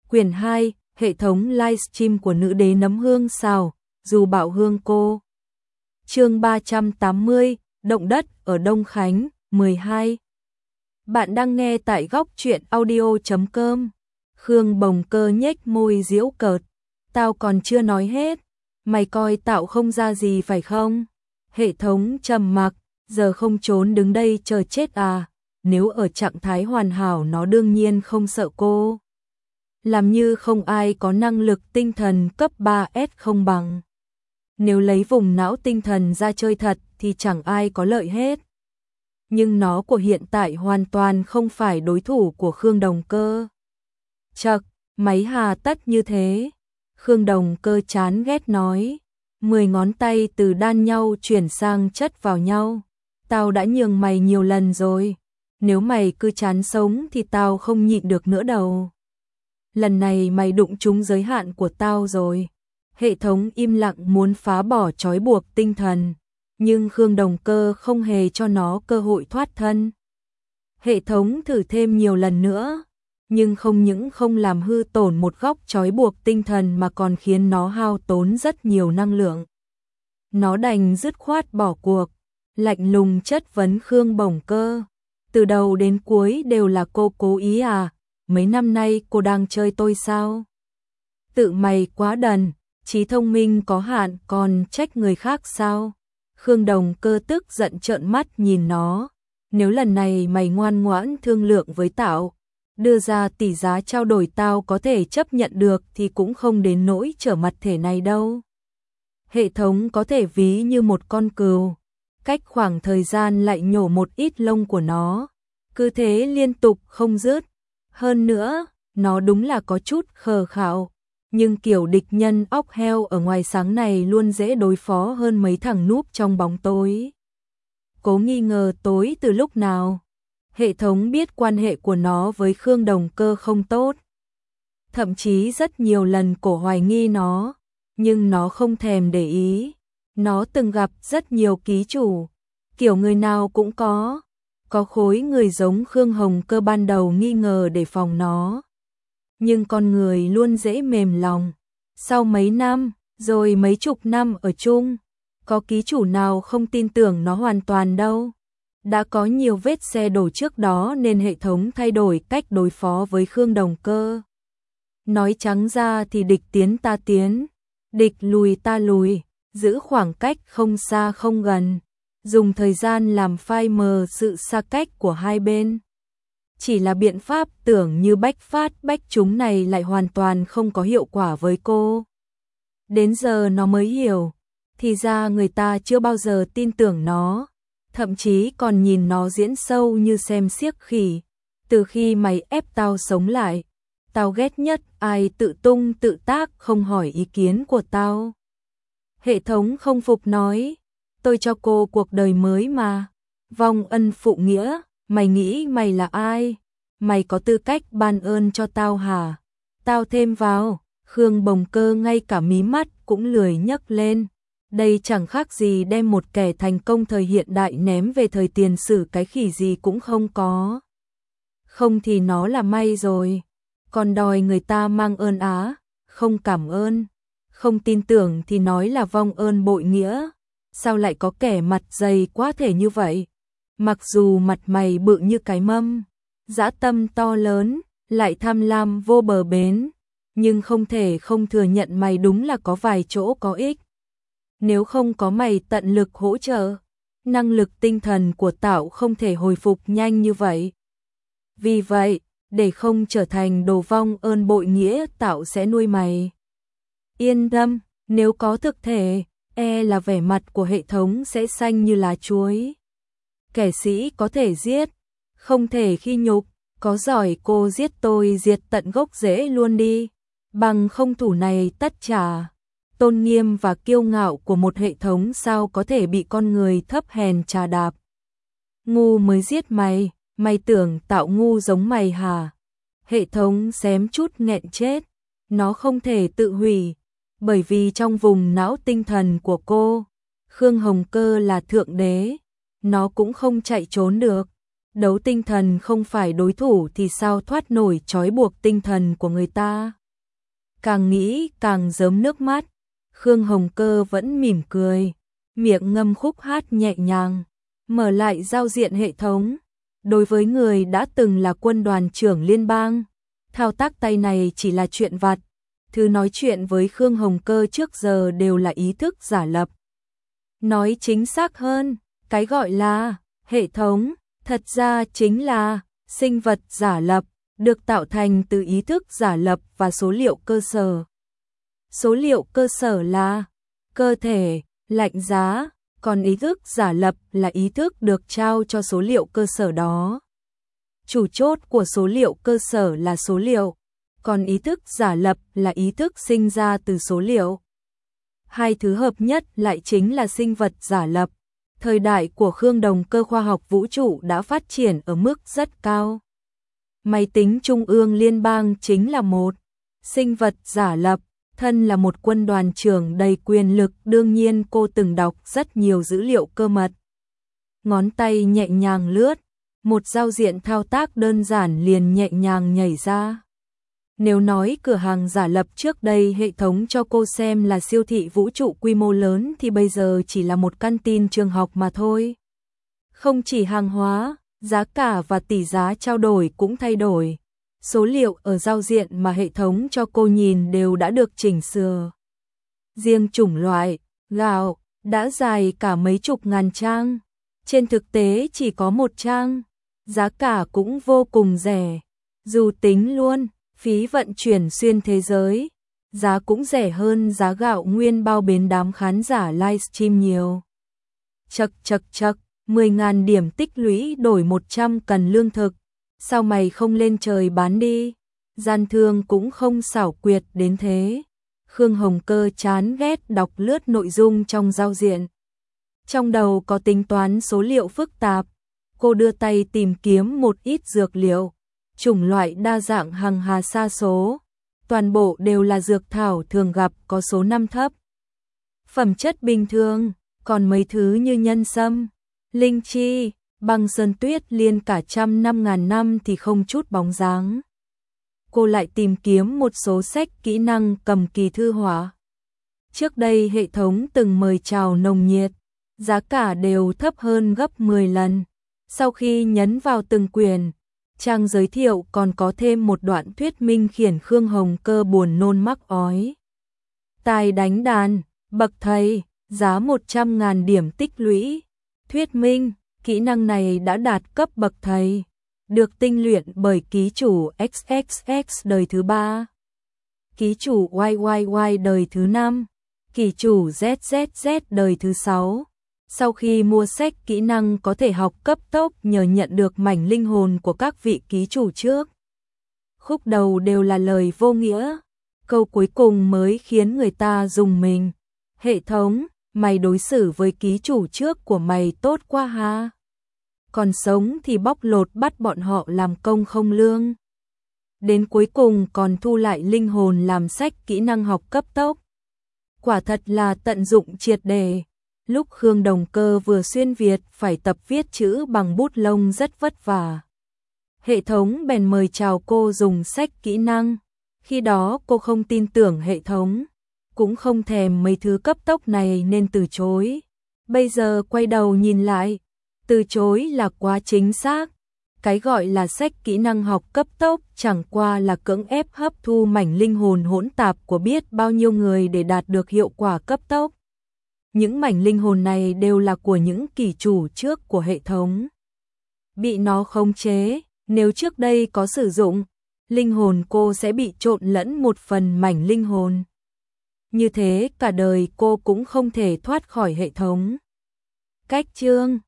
Quyển 2, hệ thống livestream của nữ đế nấm hương xào, dù bạo hương cô. Chương 380, động đất ở Đông Khánh, 12. Bạn đang nghe tại góc truyện audio.com. Khương Bồng Cơ nhếch môi giễu cợt. Tao còn chưa nói hết, mày coi tạo không ra gì phải không? Hệ thống trầm mặc, giờ không trốn đứng đây chờ chết à? Nếu ở trạng thái hoàn hảo nó đương nhiên không sợ cô. Làm như không ai có năng lực tinh thần cấp 3S không bằng. Nếu lấy vùng não tinh thần ra chơi thật thì chẳng ai có lợi hết. Nhưng nó của hiện tại hoàn toàn không phải đối thủ của Khương Đồng Cơ. Chậc, máy hà tất như thế. Khương Đồng Cơ chán ghét nói. 10 ngón tay từ đan nhau chuyển sang chất vào nhau. Tao đã nhường mày nhiều lần rồi. Nếu mày cứ chán sống thì tao không nhịn được nữa đâu. Lần này mày đụng trúng giới hạn của tao rồi. Hệ thống im lặng muốn phá bỏ trói buộc tinh thần, nhưng Khương Đồng Cơ không hề cho nó cơ hội thoát thân. Hệ thống thử thêm nhiều lần nữa, nhưng không những không làm hư tổn một góc trói buộc tinh thần mà còn khiến nó hao tốn rất nhiều năng lượng. Nó đành dứt khoát bỏ cuộc, lạnh lùng chất vấn Khương Bồng Cơ. Từ đầu đến cuối đều là cô cố ý à? Mấy năm nay cô đang chơi tôi sao? Tự mày quá đần, trí thông minh có hạn còn trách người khác sao? Khương Đồng Cơ tức giận trợn mắt nhìn nó. Nếu lần này mày ngoan ngoãn thương lượng với tao, đưa ra tỷ giá trao đổi tao có thể chấp nhận được thì cũng không đến nỗi trở mặt thể này đâu. Hệ thống có thể ví như một con cừu, cách khoảng thời gian lại nhổ một ít lông của nó, cứ thế liên tục không dứt. Hơn nữa, nó đúng là có chút khờ khạo, nhưng kiểu địch nhân óc heo ở ngoài sáng này luôn dễ đối phó hơn mấy thằng núp trong bóng tối. Cố nghi ngờ tối từ lúc nào? Hệ thống biết quan hệ của nó với Khương Đồng Cơ không tốt. Thậm chí rất nhiều lần cổ hoài nghi nó, nhưng nó không thèm để ý. Nó từng gặp rất nhiều ký chủ, kiểu người nào cũng có. Có khối người giống Khương Hồng Cơ ban đầu nghi ngờ để phòng nó. Nhưng con người luôn dễ mềm lòng. Sau mấy năm, rồi mấy chục năm ở chung, có ký chủ nào không tin tưởng nó hoàn toàn đâu. Đã có nhiều vết xe đổ trước đó nên hệ thống thay đổi cách đối phó với Khương Đồng Cơ. Nói trắng ra thì địch tiến ta tiến, địch lùi ta lùi, giữ khoảng cách không xa không gần. Dùng thời gian làm phai mờ sự xa cách của hai bên. Chỉ là biện pháp tưởng như bách phát bách trúng này lại hoàn toàn không có hiệu quả với cô. Đến giờ nó mới hiểu, thì ra người ta chưa bao giờ tin tưởng nó, thậm chí còn nhìn nó diễn sâu như xem xiếc khỉ. Từ khi mày ép tao sống lại, tao ghét nhất ai tự tung tự tác không hỏi ý kiến của tao. Hệ thống không phục nói. Tôi cho cô cuộc đời mới mà. Vong ân phụ nghĩa, mày nghĩ mày là ai? Mày có tư cách ban ơn cho tao hả? Tao thêm vào, Khương Bồng Cơ ngay cả mí mắt cũng lười nhấc lên. Đây chẳng khác gì đem một kẻ thành công thời hiện đại ném về thời tiền sử cái khỉ gì cũng không có. Không thì nó là may rồi. Còn đòi người ta mang ơn á, không cảm ơn. Không tin tưởng thì nói là vong ơn bội nghĩa. Sao lại có kẻ mặt dày quá thể như vậy? Mặc dù mặt mày bự như cái mâm, dã tâm to lớn, lại tham lam vô bờ bến, nhưng không thể không thừa nhận mày đúng là có vài chỗ có ích. Nếu không có mày tận lực hỗ trợ, năng lực tinh thần của tao không thể hồi phục nhanh như vậy. Vì vậy, để không trở thành đồ vong ơn bội nghĩa tao sẽ nuôi mày. Yên tâm, nếu có thực thể, là vẻ mặt của hệ thống sẽ xanh như lá chuối. Kẻ sĩ có thể giết, không thể khi nhục, có giỏi cô giết tôi diệt tận gốc rễ luôn đi, bằng không thủ này tất trả. Tôn nghiêm và kiêu ngạo của một hệ thống sao có thể bị con người thấp hèn trà đạp. Ngu mới giết mày, mày tưởng tạo ngu giống mày hả? Hệ thống xém chút nghẹn chết, nó không thể tự hủy. Bởi vì trong vùng não tinh thần của cô, Khương Hồng Cơ là thượng đế, nó cũng không chạy trốn được. đấu tinh thần không phải đối thủ thì sao thoát nổi trói buộc tinh thần của người ta. Càng nghĩ càng rớm nước mắt, Khương Hồng Cơ vẫn mỉm cười, miệng ngâm khúc hát nhẹ nhàng, mở lại giao diện hệ thống. Đối với người đã từng là quân đoàn trưởng liên bang, thao tác tay này chỉ là chuyện vặt. Thứ nói chuyện với Khương Hồng Cơ trước giờ đều là ý thức giả lập. Nói chính xác hơn, cái gọi là hệ thống, thật ra chính là sinh vật giả lập, được tạo thành từ ý thức giả lập và số liệu cơ sở. Số liệu cơ sở là cơ thể, lạnh giá, còn ý thức giả lập là ý thức được trao cho số liệu cơ sở đó. Chủ chốt của số liệu cơ sở là số liệu, còn ý thức giả lập là ý thức sinh ra từ số liệu. Hai thứ hợp nhất lại chính là sinh vật giả lập. Thời đại của Khương Đồng Cơ khoa học vũ trụ đã phát triển ở mức rất cao. Máy tính trung ương liên bang chính là một sinh vật giả lập. Thân là một quân đoàn trưởng đầy quyền lực, đương nhiên cô từng đọc rất nhiều dữ liệu cơ mật. Ngón tay nhẹ nhàng lướt, một giao diện thao tác đơn giản liền nhẹ nhàng nhảy ra. Nếu nói cửa hàng giả lập trước đây hệ thống cho cô xem là siêu thị vũ trụ quy mô lớn thì bây giờ chỉ là một căn tin trường học mà thôi. Không chỉ hàng hóa, giá cả và tỷ giá trao đổi cũng thay đổi. Số liệu ở giao diện mà hệ thống cho cô nhìn đều đã được chỉnh sửa. Riêng chủng loại, gạo, đã dài cả mấy chục ngàn trang. Trên thực tế chỉ có một trang. Giá cả cũng vô cùng rẻ. Dù tính luôn phí vận chuyển xuyên thế giới, giá cũng rẻ hơn giá gạo nguyên bao bến đám khán giả livestream nhiều. Chậc chậc chậc, 10.000 điểm tích lũy đổi 100 cần lương thực. Sao mày không lên trời bán đi? Gian thương cũng không xảo quyệt đến thế. Khương Hồng Cơ chán ghét đọc lướt nội dung trong giao diện. Trong đầu có tính toán số liệu phức tạp. Cô đưa tay tìm kiếm một ít dược liệu. Chủng loại đa dạng hằng hà sa số. Toàn bộ đều là dược thảo thường gặp có số năm thấp. Phẩm chất bình thường, còn mấy thứ như nhân sâm, linh chi, băng sơn tuyết liên cả 100.000 năm thì không chút bóng dáng. Cô lại tìm kiếm một số sách kỹ năng cầm kỳ thư họa. Trước đây hệ thống từng mời chào nồng nhiệt, giá cả đều thấp hơn gấp 10 lần. Sau khi nhấn vào từng quyển, trang giới thiệu còn có thêm một đoạn thuyết minh khiến Khương Hồng Cơ buồn nôn mắc ói. Tài đánh đàn, bậc thầy, giá 100.000 điểm tích lũy. Thuyết minh, kỹ năng này đã đạt cấp bậc thầy, được tinh luyện bởi ký chủ XXX đời thứ 3, ký chủ YYY đời thứ 5, ký chủ ZZZ đời thứ 6. Sau khi mua sách kỹ năng có thể học cấp tốc nhờ nhận được mảnh linh hồn của các vị ký chủ trước. Khúc đầu đều là lời vô nghĩa, câu cuối cùng mới khiến người ta rùng mình. Hệ thống, mày đối xử với ký chủ trước của mày tốt quá ha. Còn sống thì bóc lột bắt bọn họ làm công không lương. Đến cuối cùng còn thu lại linh hồn làm sách kỹ năng học cấp tốc. Quả thật là tận dụng triệt đề. Lúc Khương Đồng Cơ vừa xuyên Việt phải tập viết chữ bằng bút lông rất vất vả. Hệ thống bèn mời chào cô dùng sách kỹ năng. Khi đó cô không tin tưởng hệ thống, cũng không thèm mấy thứ cấp tốc này nên từ chối. Bây giờ quay đầu nhìn lại, từ chối là quá chính xác. Cái gọi là sách kỹ năng học cấp tốc chẳng qua là cưỡng ép hấp thu mảnh linh hồn hỗn tạp của biết bao nhiêu người để đạt được hiệu quả cấp tốc. Những mảnh linh hồn này đều là của những kỷ chủ trước của hệ thống. Bị nó khống chế, nếu trước đây có sử dụng, linh hồn cô sẽ bị trộn lẫn một phần mảnh linh hồn. Như thế cả đời cô cũng không thể thoát khỏi hệ thống. Cách chương